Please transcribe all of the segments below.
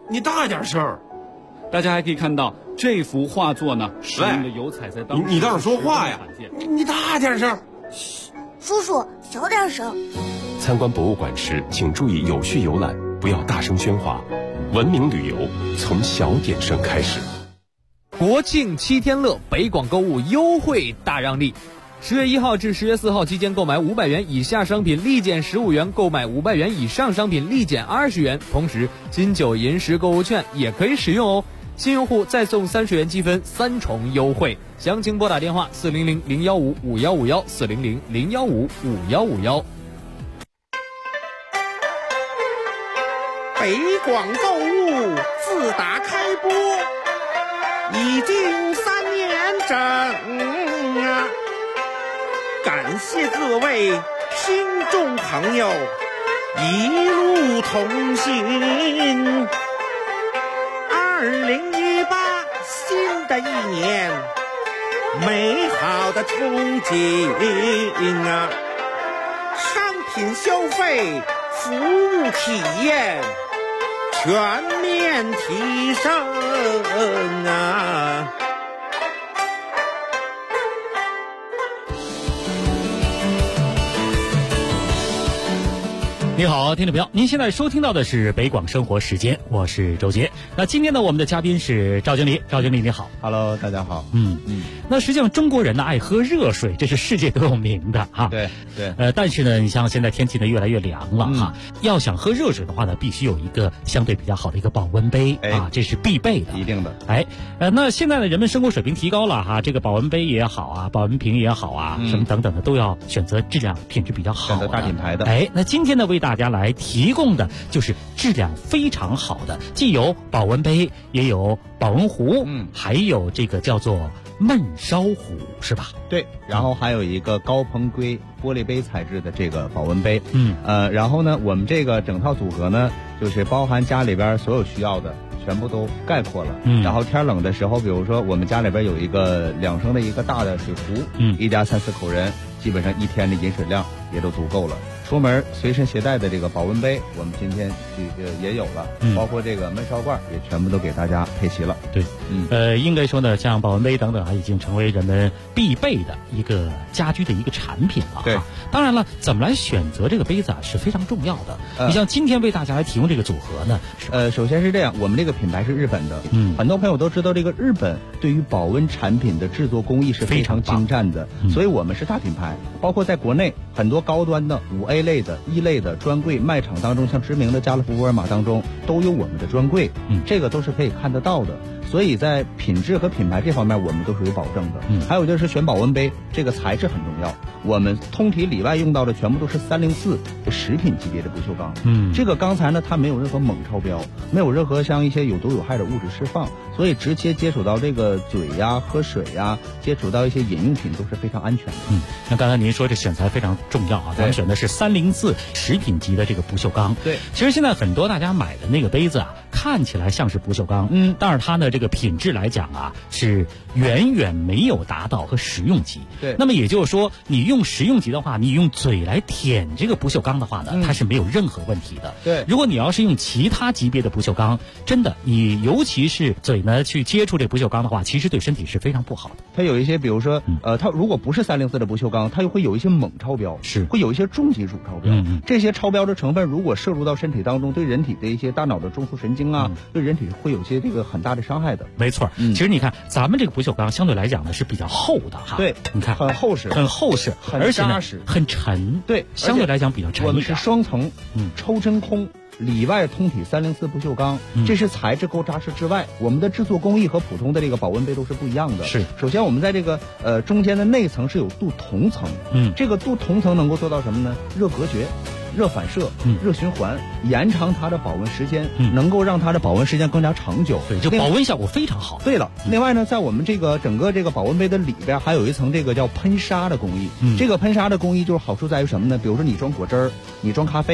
你大点声。 大家还可以看到这幅画作呢，使用的油彩在当时你倒是说话呀！你大点声。 嘘，叔叔小点声。 参观博物馆时，请注意有序游览，不要大声喧哗。文明旅游从小点声开始。 国庆7天乐，北广购物优惠大让利。10月1号至10月4号期间，购买500元以下商品立减15元，购买500元以上商品立减20元。同时，金九银十购物券也可以使用哦。新用户再送30元积分，3重优惠。详情拨打电话400-015-5151，400-015-5151。 北广购物自打开播已经3年整啊！感谢各位听众朋友一路同行。2018新的一年，美好的憧憬啊！商品消费、服务体验全面提升啊！ 你好，听众朋友，您现在收听到的是北广生活时间，我是周杰。那今天呢，我们的嘉宾是赵经理。赵经理你好。 Hello， 大家好。 那实际上中国人呢爱喝热水，这是世界都有名的哈。 对。 但是呢，你像现在天气呢越来越凉了哈，要想喝热水的话呢，必须有一个相对比较好的一个保温杯啊，这是必备的。 一定的。 那现在呢，人们生活水平提高了哈，这个保温杯也好啊，保温瓶也好啊，什么等等的都要选择质量品质比较好的， 选择大品牌的。 那今天呢，为大家来提供的就是质量非常好的，既有保温杯，也有保温壶，还有这个叫做焖烧壶，是吧？ 对，然后还有一个高硼硅玻璃杯材质的这个保温杯。然后呢，我们这个整套组合呢，就是包含家里边所有需要的，全部都概括了。然后天冷的时候，比如说我们家里边有一个2升的一个大的水壶，一家3、4口人，基本上1天的饮水量也都足够了。出门随身携带的这个保温杯，我们今天也有了，包括这个焖烧罐也全部都给大家配齐了。 对，应该说呢，像保温杯等等啊，已经成为人们必备的一个家居的一个产品了。 对， 当然了，怎么来选择这个杯子啊是非常重要的。你像今天为大家来提供这个组合呢， 首先是这样，我们这个品牌是日本的，很多朋友都知道这个日本对于保温产品的制作工艺是非常精湛的，所以我们是大品牌，包括在国内很多高端的5A类的1类的专柜卖场当中，像知名的家乐福、沃尔玛当中都有我们的专柜，这个都是可以看得到的。所以在品质和品牌这方面，我们都是有保证的。还有就是选保温杯，这个材质很重要。我们通体里外用到的全部都是304食品级别的不锈钢。这个钢材呢，它没有任何锰超标，没有任何像一些有毒有害的物质释放，所以直接接触到这个嘴呀、喝水呀，接触到一些饮用品都是非常安全的。 那刚才您说这选材非常重要啊，咱们选的是304食品级的这个不锈钢。 对， 其实现在很多大家买的那个杯子啊，看起来像是不锈钢，但是它呢这个品质来讲啊，是远远没有达到和食用级。 对， 那么也就是说，你用食用级的话，你用嘴来舔这个不锈钢的话呢，它是没有任何问题的。 对， 如果你要是用其他级别的不锈钢，真的你尤其是嘴呢去接触这不锈钢的话，其实对身体是非常不好的。 它有一些，比如说它如果不是304的不锈钢，它又会有一些锰超标， 是会有一些重金属超标。这些超标的成分如果摄入到身体当中，对人体的一些大脑的中枢神经啊，对人体会有些这个很大的伤害的。 没错，其实你看咱们这个不锈钢相对来讲呢是比较厚的哈。 对， 你看很厚实， 而且扎实， 很沉。 对， 相对来讲比较沉。 我们是双层，抽真空。里外通体304不锈钢，这是材质够扎实之外，我们的制作工艺和普通的这个保温杯都是不一样的。 是， 首先我们在这个中间的内层是有镀铜层，这个镀铜层能够做到什么呢？热隔绝、热反射、热循环，延长它的保温时间，能够让它的保温时间更加长久。 对，就保温效果非常好。 对了，另外呢，在我们这个整个这个保温杯的里边还有一层这个叫喷砂的工艺。这个喷砂的工艺就是好处在于什么呢？比如说你装果汁儿，你装咖啡。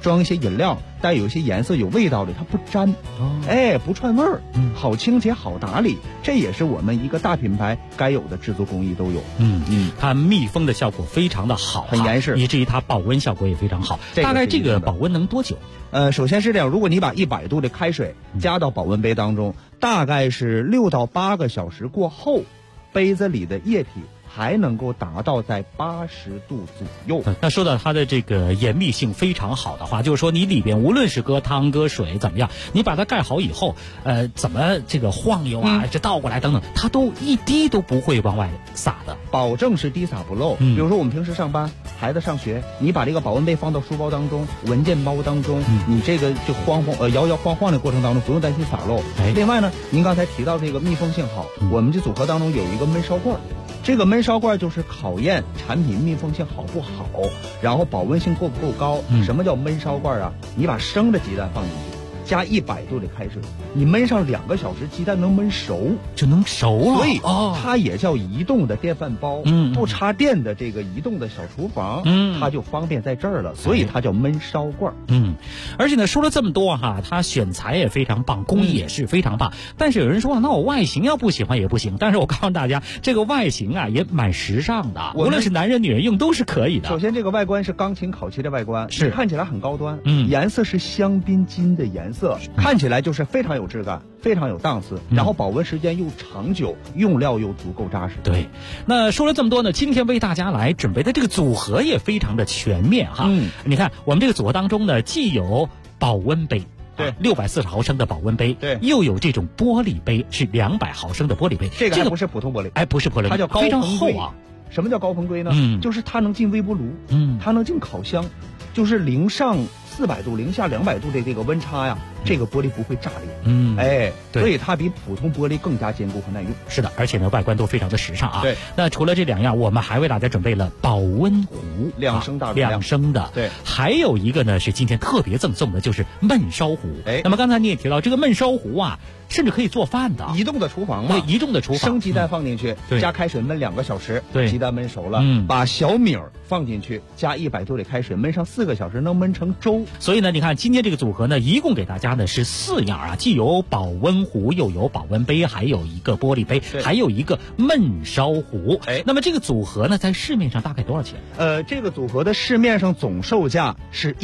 装一些饮料，带有一些颜色、有味道的，它不粘，不串味儿，好清洁、好打理，这也是我们一个大品牌该有的制作工艺都有。 它密封的效果非常的好， 很严实， 以至于它保温效果也非常好。大概这个保温能多久？ 首先是这样，如果你把100度的开水加到保温杯当中，大概是6到8个小时过后，杯子里的液体还能够达到在80度左右。 那说到它的这个严密性非常好的话，就是说你里边无论是搁汤搁水怎么样，你把它盖好以后，怎么这个晃悠啊，这倒过来等等，它都一滴都不会往外洒的， 保证是滴洒不漏。比如说我们平时上班，孩子上学，你把这个保温杯放到书包当中、文件包当中，你这个就摇摇晃晃的过程当中不用担心洒漏。另外呢，您刚才提到这个密封性好，我们这组合当中有一个焖烧罐。这个焖烧罐就是考验产品密封性好不好，然后保温性够不够高。什么叫焖烧罐啊？你把生的鸡蛋放进去，加100度的开水，你焖上2个小时，鸡蛋能焖熟， 就能熟啊。 所以它也叫移动的电饭煲，不插电的这个移动的小厨房，它就方便在这儿了，所以它叫焖烧罐。 而且呢，说了这么多哈，它选材也非常棒，工艺也是非常棒。但是有人说，那我外形要不喜欢也不行。但是我告诉大家，这个外形啊也蛮时尚的，无论是男人女人用都是可以的。 首先，这个外观是钢琴烤漆的外观， 是看起来很高端，颜色是香槟金的颜色，看起来就是非常有质感，非常有档次，然后保温时间又长久，用料又足够扎实。 对，那说了这么多呢，今天为大家来准备的这个组合也非常的全面哈。你看我们这个组合当中呢，既有保温杯。 对 ，640毫升的保温杯， 对， 又有这种玻璃杯，是200毫升的玻璃杯。 这个还不是普通玻璃， 不是玻璃， 它叫高非常硼硅厚啊。 什么叫高硼硅呢？就是它能进微波炉，它能进烤箱，就是零上400度、零下200度的这个温差呀，这个玻璃不会炸裂。所以它比普通玻璃更加坚固和耐用。 是的，而且呢，外观都非常的时尚啊。 对， 那除了这2样，我们还为大家准备了保温壶 ，2升大容量 ，2升的。 对， 还有一个呢是今天特别赠送的，就是焖烧壶。那么刚才你也提到这个焖烧壶啊，甚至可以做饭的， 移动的厨房嘛。 对，移动的厨房， 生鸡蛋放进去，加开水焖2个小时， 对， 鸡蛋焖熟了，把小米放进去，加100度的开水焖上4个小时，能焖成粥。 所以呢，你看今天这个组合呢，一共给大家呢是4样啊，既有保温壶，又有保温杯，还有一个玻璃杯，还有一个焖烧壶。那么这个组合呢，在市面上大概多少钱？ 这个组合的市面上总售价是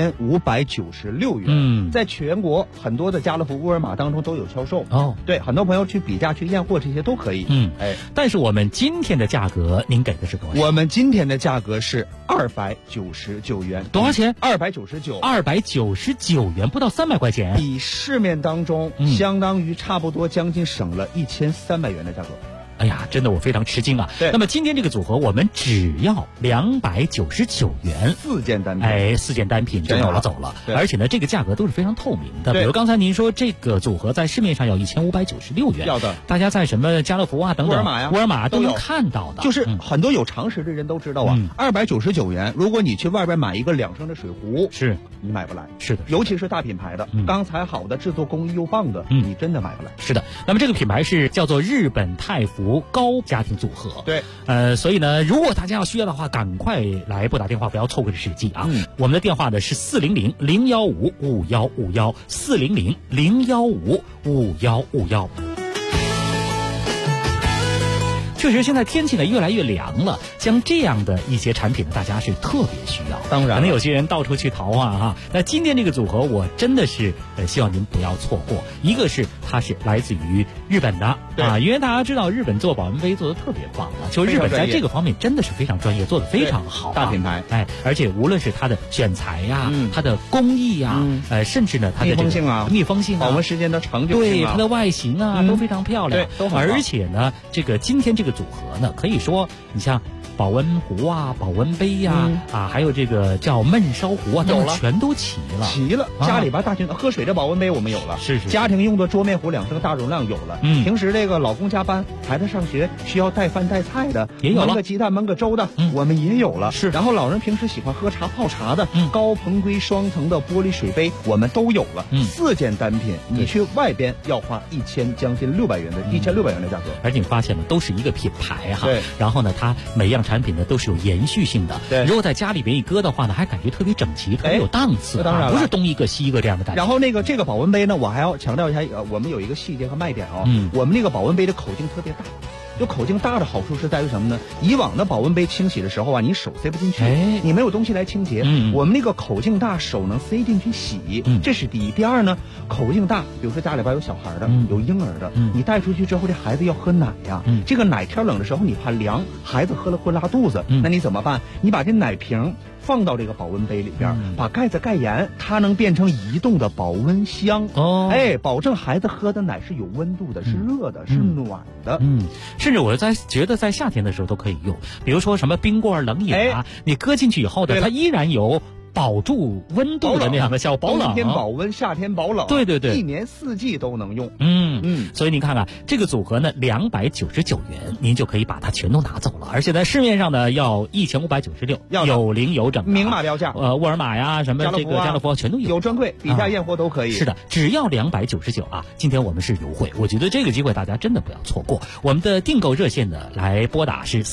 1596元。在全国很多的家乐福、沃尔玛当中都有销售。对，很多朋友去比价、去验货这些都可以。 但是我们今天的价格，您给的是多少？ 我们今天的价格是299元。 多少钱 ？299 元，不到300块钱， 比市面当中相当于差不多将近省了1300元的价格。 哎呀，真的我非常吃惊啊！ 对， 那么今天这个组合我们只要299元 ，4件单品 ，4件单品就拿走了。而且呢，这个价格都是非常透明的。比如刚才您说这个组合在市面上要1596元， 要的， 大家在什么家乐福啊等等、沃尔玛都能看到的。 就是很多有常识的人都知道啊，299元，如果你去外边买一个2升的水壶， 是你买不来。 是的， 尤其是大品牌的，钢材好的，制作工艺又棒的，你真的买不来。 是的，那么这个品牌是叫做日本太福高家庭组合。 对， 所以呢，如果大家要需要的话，赶快来拨打电话，不要错过这时机啊。我们的电话呢是400-015-5151，400-015-5151。确实，现在天气呢越来越凉了，像这样的一些产品呢，大家是特别需要。 当然， 可能有些人到处去淘啊哈。那今天这个组合，我真的是希望您不要错过。一个是它是来自于日本的啊，因为大家知道日本做保温杯做的特别棒啊，就日本在这个方面真的是非常专业，做的非常好， 大品牌。 而且无论是它的选材呀，它的工艺呀，甚至呢它的密封性啊， 保温时间的长久性对它的外形啊都非常漂亮， 都很好。 而且呢，今天这个组合呢，可以说你像保温壶啊、保温杯呀还有这个叫焖烧壶啊，等等全都齐了。 家里边大型喝水的保温杯我们有了， 是家庭用的桌面壶2升大容量有了。平时这个老公加班，孩子上学需要带饭带菜的， 也有了。 焖个鸡蛋、焖个粥的，我们也有了。 是， 然后老人平时喜欢喝茶泡茶的，高硼硅双层的玻璃水杯我们都有了。4件单品，你去外边要花将近1600元的价格。 而且你发现了，都是一个品牌哈。 对， 然后呢，它每样产品呢都是有延续性的。 对， 如果在家里边一搁的话呢，还感觉特别整齐，特别有档次。 当然了， 不是东一个西一个这样的感觉。 然后这个保温杯呢，我还要强调一下，我们有一个细节和卖点哦。我们那个保温杯的口径特别大。就口径大的好处是在于什么呢？以往的保温杯清洗的时候啊，你手塞不进去，你没有东西来清洁。我们那个口径大，手能塞进去洗，这是第一。第二呢，口径大，比如说家里边有小孩的，有婴儿的，你带出去之后，这孩子要喝奶呀，这个奶天冷的时候你怕凉，孩子喝了会拉肚子，那你怎么办？你把这奶瓶放到这个保温杯里边，把盖子盖严，它能变成移动的保温箱。保证孩子喝的奶是有温度的，是热的，是暖的。 甚至我觉得在夏天的时候都可以用，比如说什么冰棍、冷饮啊，你搁进去以后呢，它依然有保住温度的那样的效果，保冷。 冬天保温，夏天保冷。 对对对， 一年四季都能用。 所以您看看这个组合呢，299元，您就可以把它全都拿走了。而且在市面上呢，要1596，有零有整， 明码标价。 沃尔玛呀，什么这个家乐福全都有， 有专柜，底下验货都可以。 是的，只要299啊！今天我们是优惠，我觉得这个机会大家真的不要错过。我们的订购热线呢，来拨打是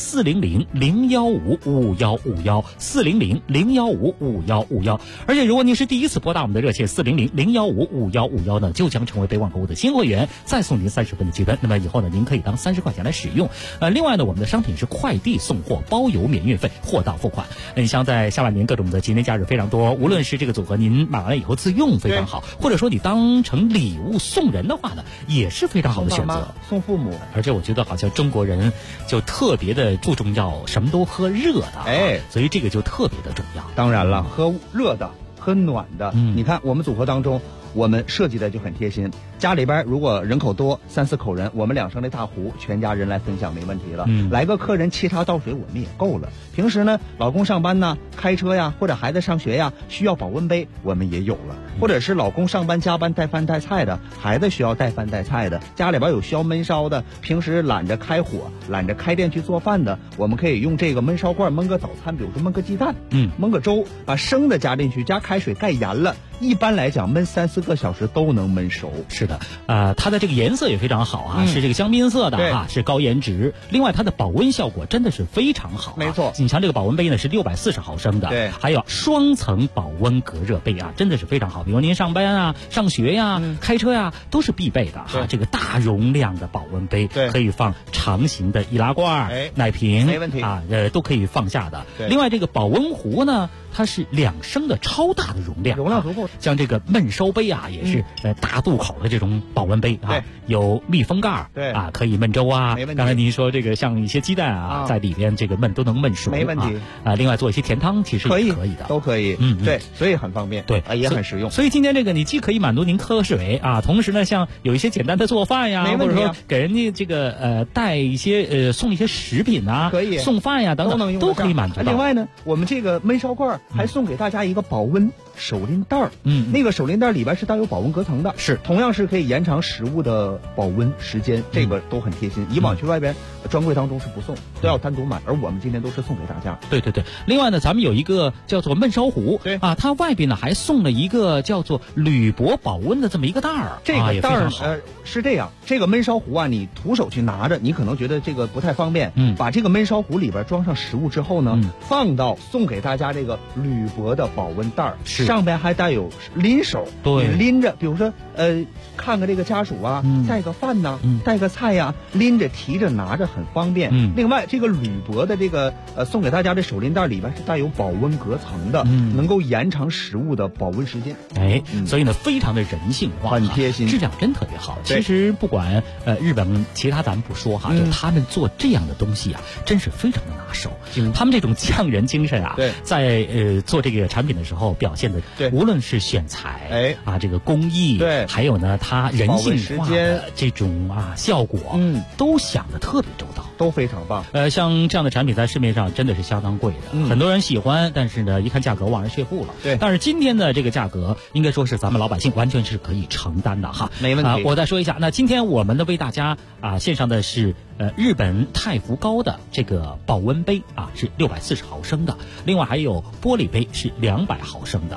400-015-5151，400-015-5151。而且如果您是第一次拨打我们的热线400-015-5151呢，就将成为北广购物的新会员，再送您30分的积分。那么以后呢，您可以当30块钱来使用。另外呢，我们的商品是快递送货，包邮免运费，货到付款。你像在下半年各种的节年假日非常多，无论是这个组合您买完了以后自用非常好，或者说你当成礼物送人的话呢，也是非常好的选择。 送父母。 而且我觉得好像中国人就特别的注重要什么都喝热的，所以这个就特别的重要。 当然了，喝热的，喝暖的。你看我们组合当中，我们设计的就很贴心。家里边如果人口多，3、4口人，我们2升的大壶，全家人来分享没问题了。来个客人沏茶倒水，我们也够了。平时呢，老公上班呢，开车呀，或者孩子上学呀，需要保温杯，我们也有了。或者是老公上班加班带饭带菜的，孩子需要带饭带菜的，家里边有需要焖烧的，平时懒着开火，懒着开店去做饭的，我们可以用这个焖烧罐焖个早餐，比如说焖个鸡蛋，焖个粥，把生的加进去，加开水盖严了，一般来讲焖3、4个小时都能焖熟。 是的，它的这个颜色也非常好啊，是这个香槟色的啊，是高颜值。另外它的保温效果真的是非常好， 没错。 你像这个保温杯呢是640毫升的， 对， 还有双层保温隔热杯啊，真的是非常好。比如您上班啊、上学呀、开车呀，都是必备的哈。这个大容量的保温杯，可以放长形的易拉罐、奶瓶， 没问题啊，都可以放下的。另外这个保温壶呢，它是2升的超大的容量， 容量足够。 像这个焖烧杯啊，也是大肚口的这种保温杯啊，有密封盖， 对啊，可以焖粥啊。 没问题。 刚才您说这个像一些鸡蛋啊，在里边这个焖都能焖熟， 没问题啊。另外做一些甜汤其实也可以的， 都可以。对，所以很方便， 对， 也很实用。 所以今天这个你既可以满足您喝水啊，同时呢，像有一些简单的做饭呀，或者说给人家这个带一些送一些食品啊， 可以送饭呀等等，都可以满足到。 另外呢，我们这个焖烧罐还送给大家一个保温手拎袋儿，那个手拎袋里边是带有保温隔层的， 是同样是可以延长食物的保温时间，这个都很贴心。以往去外边专柜当中是不送，都要单独买，而我们今天都是送给大家。 对对对。另外呢，咱们有一个叫做焖烧壶， 对啊，它外边呢还送了一个叫做铝箔保温的这么一个袋儿， 这个袋儿是这样，这个焖烧壶啊，你徒手去拿着，你可能觉得这个不太方便，把这个焖烧壶里边装上食物之后呢，放到送给大家这个铝箔的保温袋儿，上边还带有拎手， 对， 拎着，比如说看个这个家属啊，带个饭呐，带个菜呀，拎着提着拿着很方便。另外这个铝箔的这个送给大家的手拎袋里边是带有保温隔层的，能够延长食物的保温时间。 所以呢非常的人性化， 很贴心， 质量真特别好。其实不管日本其他咱们不说哈，就他们做这样的东西啊，真是非常的拿手。他们这种匠人精神啊，在做这个产品的时候表现的，无论是选材啊，这个工艺，还有呢它人性化的这种效果，都想得特别周到， 都非常棒。 像这样的产品在市面上真的是相当贵的，很多人喜欢，但是呢一看价格望而却步了。 对， 但是今天的这个价格应该说是咱们老百姓完全是可以承担的哈， 没问题。 我再说一下，那今天我们呢为大家献上的是日本太福高的这个保温杯啊，是640毫升的，另外还有玻璃杯是200毫升的。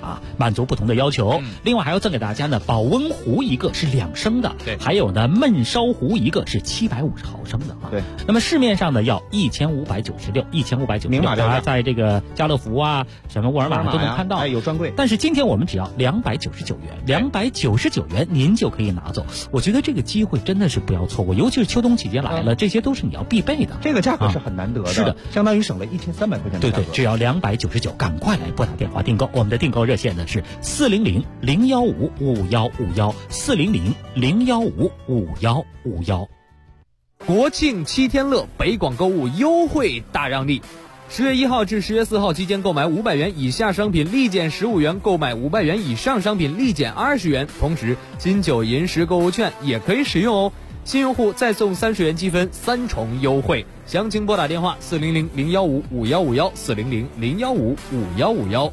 啊，满足不同的要求。另外还要赠给大家呢，保温壶一个是2升的， 对， 还有呢焖烧壶一个是750毫升的啊。 对， 那么市面上呢要1596， 明码标价， 在这个家乐福啊、什么沃尔玛都能看到， 哎，有专柜。 但是今天我们只要299元，299元您就可以拿走。我觉得这个机会真的是不要错过，尤其是秋冬期间来了，这些都是你要必备的。 这个价格是很难得的， 是的， 相当于省了1300块钱的价格。 对，只要299，赶快来拨打电话订购。我们的订购热线呢是400-015-5151，400-015-5151。国庆7天乐，北广购物优惠大让利。10月1号至10月4号期间购买500元以下商品立减15元，购买500元以上商品立减20元。同时，金九银十购物券也可以使用哦。新用户再送30元积分，3重优惠。详情拨打电话400-015-5151，400-015-5151。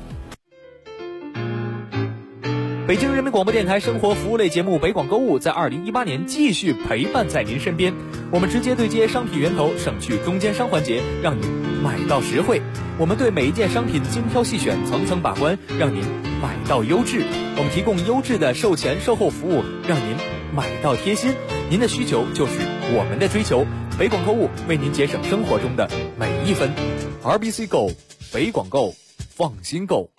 北京人民广播电台生活服务类节目《北广购物》在2018年继续陪伴在您身边。我们直接对接商品源头，省去中间商环节，让您买到实惠。我们对每一件商品精挑细选，层层把关，让您买到优质。我们提供优质的售前售后服务，让您买到贴心。您的需求就是我们的追求。北广购物为您节省生活中的每一分。RBC Go， 北广购，放心购。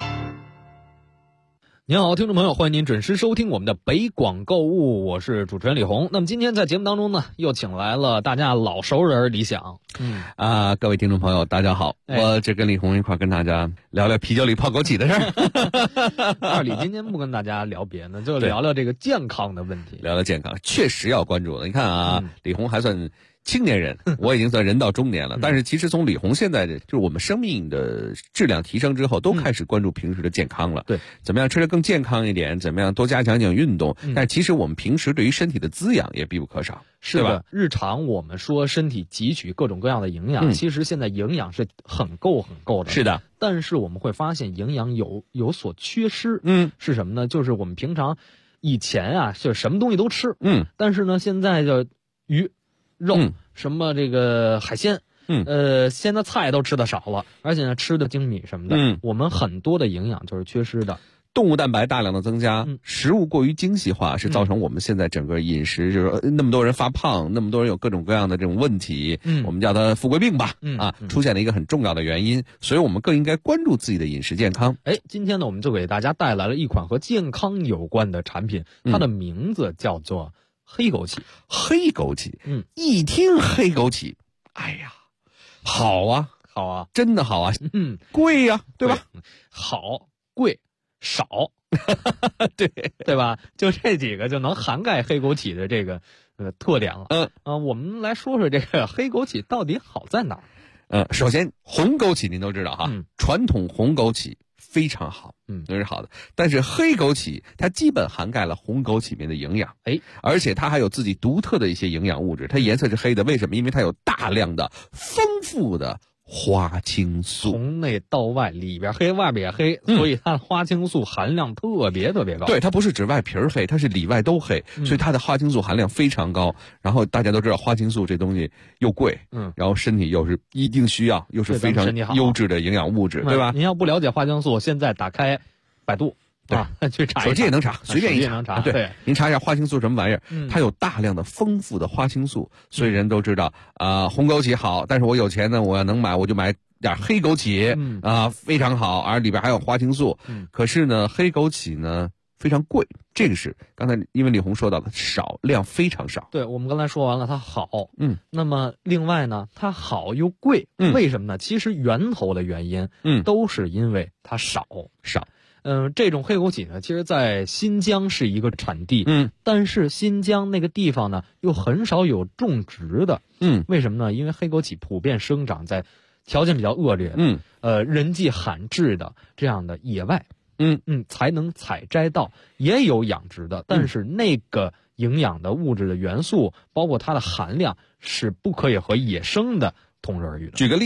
您好，听众朋友，欢迎您准时收听我们的北广购物，我是主持人李红。那么今天在节目当中呢，又请来了大家老熟人李想。 各位听众朋友，大家好，我这跟李红一块跟大家聊聊啤酒里泡枸杞的事儿。 二李今天不跟大家聊别的，就聊聊这个健康的问题。 聊聊健康，确实要关注的。你看啊，李红还算青年人，我已经算人到中年了。但是其实从李红现在就是我们生命的质量提升之后，都开始关注平时的健康了。 对， 怎么样吃得更健康一点？怎么样多加强运动？但是其实我们平时对于身体的滋养也必不可少。 是的，日常我们说身体汲取各种各样的营养，其实现在营养是很够的。 是的， 但是我们会发现营养有所缺失。是什么呢？就是我们平常以前啊，就什么东西都吃。但是呢，现在就鱼、肉、什么这个海鲜，现在菜都吃的少了，而且呢吃的精米什么的，我们很多的营养就是缺失的。 动物蛋白大量的增加，食物过于精细化，是造成我们现在整个饮食就是那么多人发胖，那么多人有各种各样的这种问题，我们叫它富贵病吧，出现了一个很重要的原因，所以我们更应该关注自己的饮食健康。 今天呢，我们就给大家带来了一款和健康有关的产品，它的名字叫做黑枸杞。 黑枸杞，一听黑枸杞，哎呀，好啊，真的好啊，贵呀，对吧？ 好，贵。少，对吧？就这几个就能涵盖黑枸杞的这个特点了。我们来说说这个黑枸杞到底好在哪儿？ 首先红枸杞您都知道哈，传统红枸杞非常好，那是好的。但是黑枸杞它基本涵盖了红枸杞里面的营养，而且它还有自己独特的一些营养物质。它颜色是黑的，为什么？因为它有大量的丰富的花青素， 从内到外，里边黑外边也黑，所以它的花青素含量特别高。 对，它不是指外皮黑，它是里外都黑，所以它的花青素含量非常高。然后大家都知道花青素这东西又贵，然后身体又是一定需要，又是非常优质的营养物质，对吧？ 您要不了解花青素，现在打开百度。去查， 手机也能查，随便一查。 对，您查一下花青素什么玩意儿？它有大量的丰富的花青素，所以人都知道红枸杞好，但是我有钱呢，我要能买，我就买点黑枸杞，非常好，而里边还有花青素。可是呢，黑枸杞呢非常贵，这个是刚才因为李红说到的少，量非常少。 对，我们刚才说完了它好，那么另外呢，它好又贵，为什么呢？其实源头的原因，都是因为它少。这种黑枸杞呢，其实在新疆是一个产地，但是新疆那个地方呢，又很少有种植的，为什么呢？因为黑枸杞普遍生长在条件比较恶劣的，人迹罕至的这样的野外，才能采摘到，也有养殖的，但是那个营养的物质的元素，包括它的含量，是不可以和野生的同日而语的。 举个例子，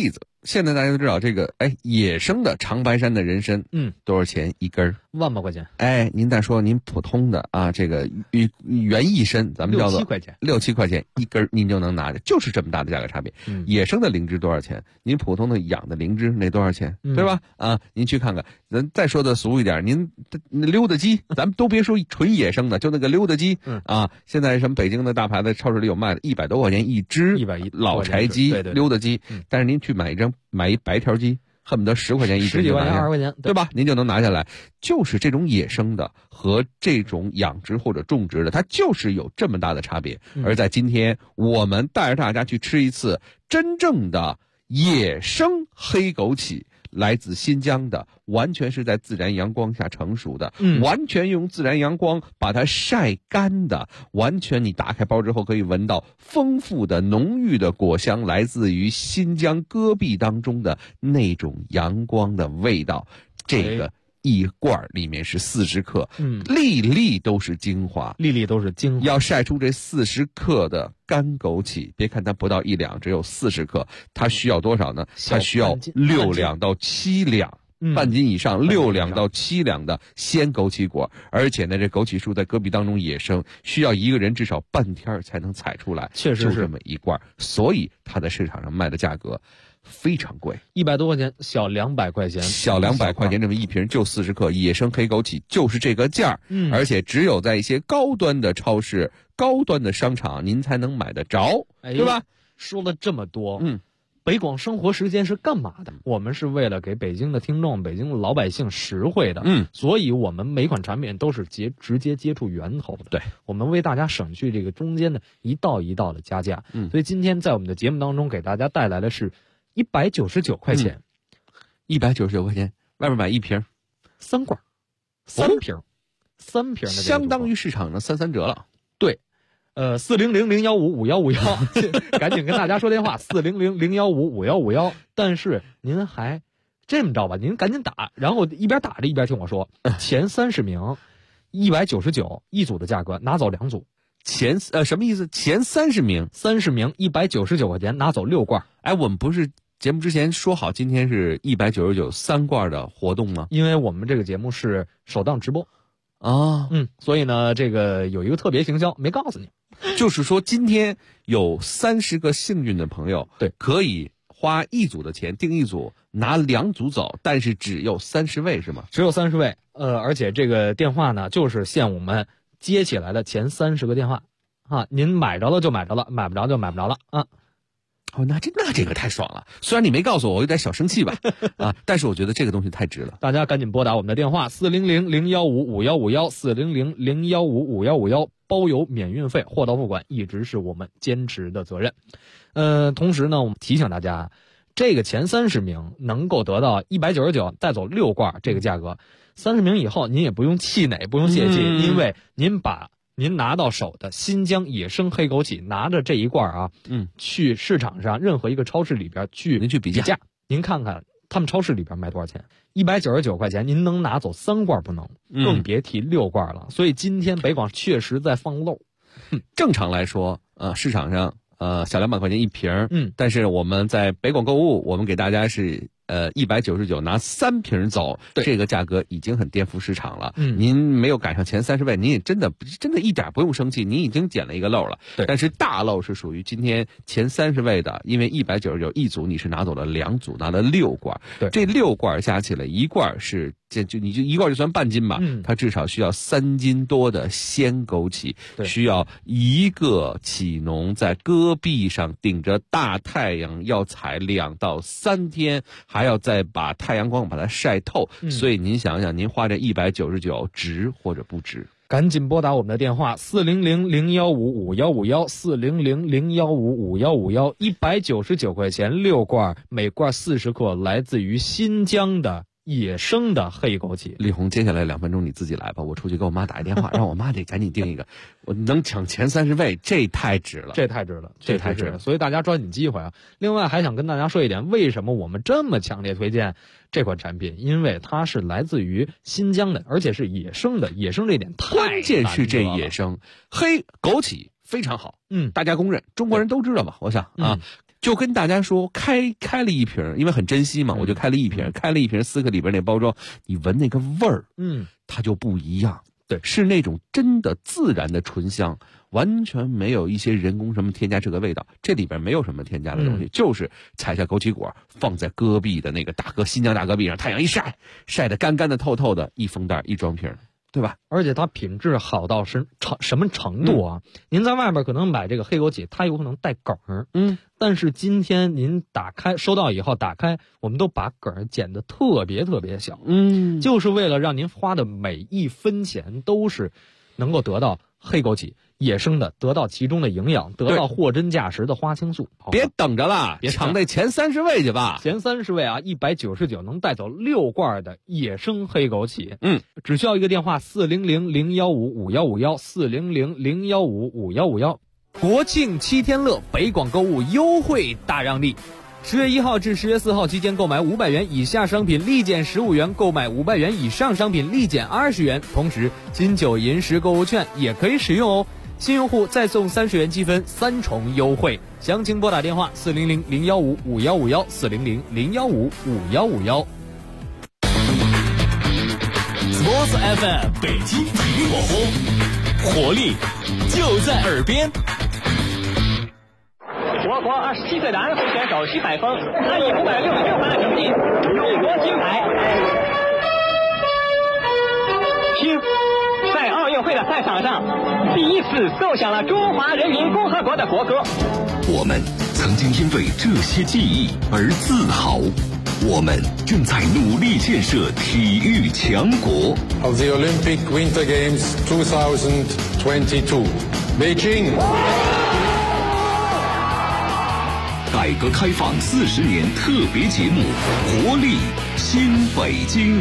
现在大家都知道这个，野生的长白山的人参，多少钱一根 ？1万块钱。 您再说您普通的啊，这个原意参，咱们叫做 6-7块钱 ，6、7块钱一根，您就能拿着，就是这么大的价格差别。野生的灵芝多少钱？您普通的养的灵芝那多少钱？对吧？您去看看。咱再说的俗一点，您溜达鸡，咱们都别说纯野生的，就那个溜达鸡，现在什么北京的大牌子超市里有卖的，100多块钱一只 ，110 老柴鸡，溜达鸡。但是您去买一白条鸡，恨不得10块钱一只 ，10几块钱20块钱， 对吧？您就能拿下来。就是这种野生的和这种养殖或者种植的，它就是有这么大的差别。而在今天，我们带着大家去吃一次真正的野生黑枸杞。来自新疆的，完全是在自然阳光下成熟的，完全用自然阳光把它晒干的，完全你打开包之后可以闻到丰富的浓郁的果香，来自于新疆戈壁当中的那种阳光的味道。这个一罐里面是40克，粒粒都是精华，要晒出这40克的干枸杞，别看它不到1两，只有40克，它需要多少呢？它需要6两到7两。半斤以上，6两到7两的鲜枸杞果，而且呢，这枸杞树在戈壁当中野生，需要一个人至少半天才能采出来， 确实是就这么一罐，所以它在市场上卖的价格非常贵 ，100多块钱，小200块钱， 小200块钱这么一瓶就40克，野生黑枸杞就是这个价而且只有在一些高端的超市、高端的商场您才能买得着，对吧？ 说了这么多，北广生活时间是干嘛的？我们是为了给北京的听众、北京的老百姓实惠的，所以我们每款产品都是直接接触源头的。 对， 我们为大家省去这个中间的一道一道的加价。所以今天在我们的节目当中给大家带来的是199块钱 ，199块钱，外面买一瓶 ，3罐，3瓶的， 相当于市场的3折了。 对。400-015-5151，赶紧跟大家说电话，400-015-5151。但是您还这么着吧，您赶紧打，然后一边打着一边听我说，前30名199一组的价格，拿走2组。 什么意思？前30名 199块钱，拿走6罐。 我们不是节目之前说好今天是199 3罐的活动吗？ 因为我们这个节目是首档直播。所以呢，这个有一个特别行销没告诉你， 就是说今天有30个幸运的朋友， 对， 可以花1组的钱订1组，拿2组走，但是只有30位是吗？ 只有30位，而且这个电话呢，就是限我们接起来的前30个电话您买着了就买着了，买不着就买不着了啊。 那这个太爽了！虽然你没告诉我，我有点小生气吧，但是我觉得这个东西太值了。 大家赶紧拨打我们的电话400-015-5151，400-015-5151，包邮免运费，货到付款，一直是我们坚持的责任。同时呢，我们提醒大家，这个前30名能够得到199带走6罐这个价格，30名以后您也不用气馁，不用泄气，因为您把您拿到手的新疆野生黑枸杞，拿着这一罐去市场上任何一个超市里边您去比价，您看看他们超市里边卖多少钱？199块钱，您能拿走3罐不能，更别提6罐了。所以今天北广确实在放漏。 正常来说，市场上小200块钱一瓶，但是我们在北广购物，我们给大家是199拿3瓶走，这个价格已经很颠覆市场了。您没有赶上前30位，您也真的一点不用生气，您已经捡了一个漏了。但是大漏是属于今天前30位的，因为199一组你是拿走了2组，拿了6罐。这6罐加起来一罐是你就一罐就算半斤吧，它至少需要3斤多的鲜枸杞，需要一个杞农在戈壁上顶着大太阳要采2到3天，还要再把太阳光把它晒透，所以您想想，您花这199值或者不值？ 赶紧拨打我们的电话400-015-5151，400-015-5151，199块钱6罐，每罐40克，来自于新疆的野生的黑枸杞。 李红，接下来2分钟你自己来吧，我出去给我妈打一电话，让我妈得赶紧订一个。我能抢前30位，这太值了， 这太值了。所以大家抓紧机会啊！另外还想跟大家说一点，为什么我们这么强烈推荐这款产品？因为它是来自于新疆的，而且是野生的。野生这点太关键是这野生黑枸杞非常好，大家公认，中国人都知道吧？我想就跟大家说，开了一瓶，因为很珍惜嘛，我就开了一瓶4克里边那包装，你闻那个味儿，它就不一样。 对， 是那种真的自然的醇香，完全没有一些人工什么添加这个味道，这里边没有什么添加的东西，就是采下枸杞果放在戈壁的那个新疆大戈壁上，太阳一晒，晒得干干的透透的，一封袋一装瓶，对吧？ 而且它品质好到什么程度啊？您在外边可能买这个黑枸杞，它有可能带梗儿，但是今天您收到以后打开，我们都把梗儿剪得特别特别小，就是为了让您花的每一分钱都是能够得到黑枸杞野生的，得到其中的营养，得到货真价实的花青素。 别等着了，抢那前30位去吧！ 前30位啊，199能带走6罐的野生黑枸杞。只需要一个电话：400-015-5151，400-015-5151。国庆7天乐，北广购物优惠大让利。10月1号至10月4号期间购买500元以下商品立减15元，购买500元以上商品立减20元。同时，金9银10购物券也可以使用哦。新用户再送30元积分，3重优惠。详情拨打电话400-015-5151，400-015-5151。 Sports FM 北京体育广播，活力就在耳边。 我国27岁的安徽选手徐海峰，他以566分的成绩勇夺金牌。听，在奥运会的赛场上，第一次奏响了中华人民共和国的国歌。 我们曾经因为这些记忆而自豪，我们正在努力建设体育强国。 Of the Olympic Winter Games 2022, Beijing。 改革开放40年特别节目《活力新北京》。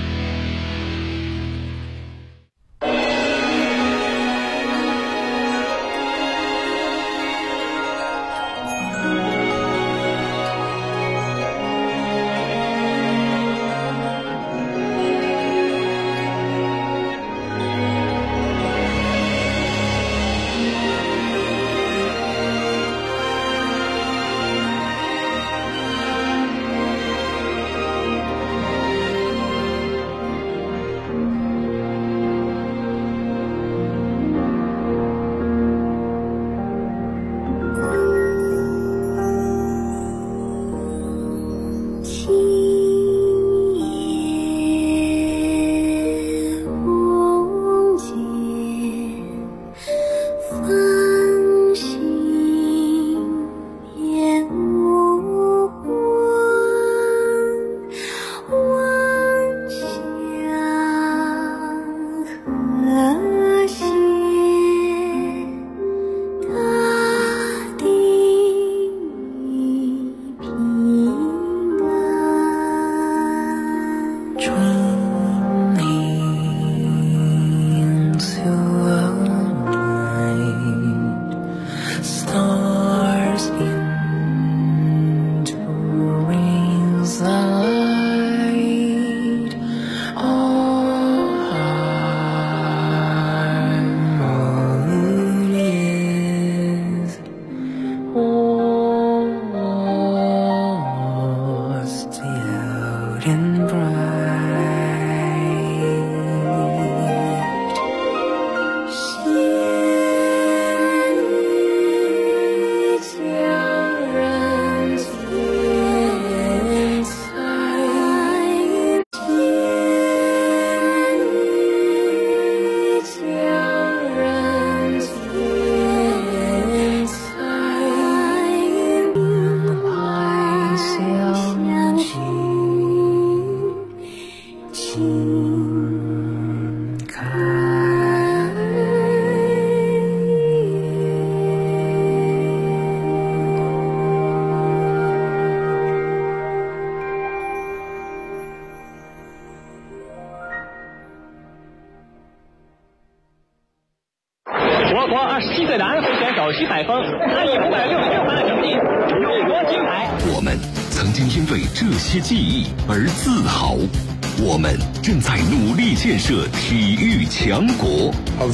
我国27岁的安徽选手徐海峰，他以566分的成绩勇夺金牌。 我们曾经因为这些记忆而自豪，我们正在努力建设体育强国。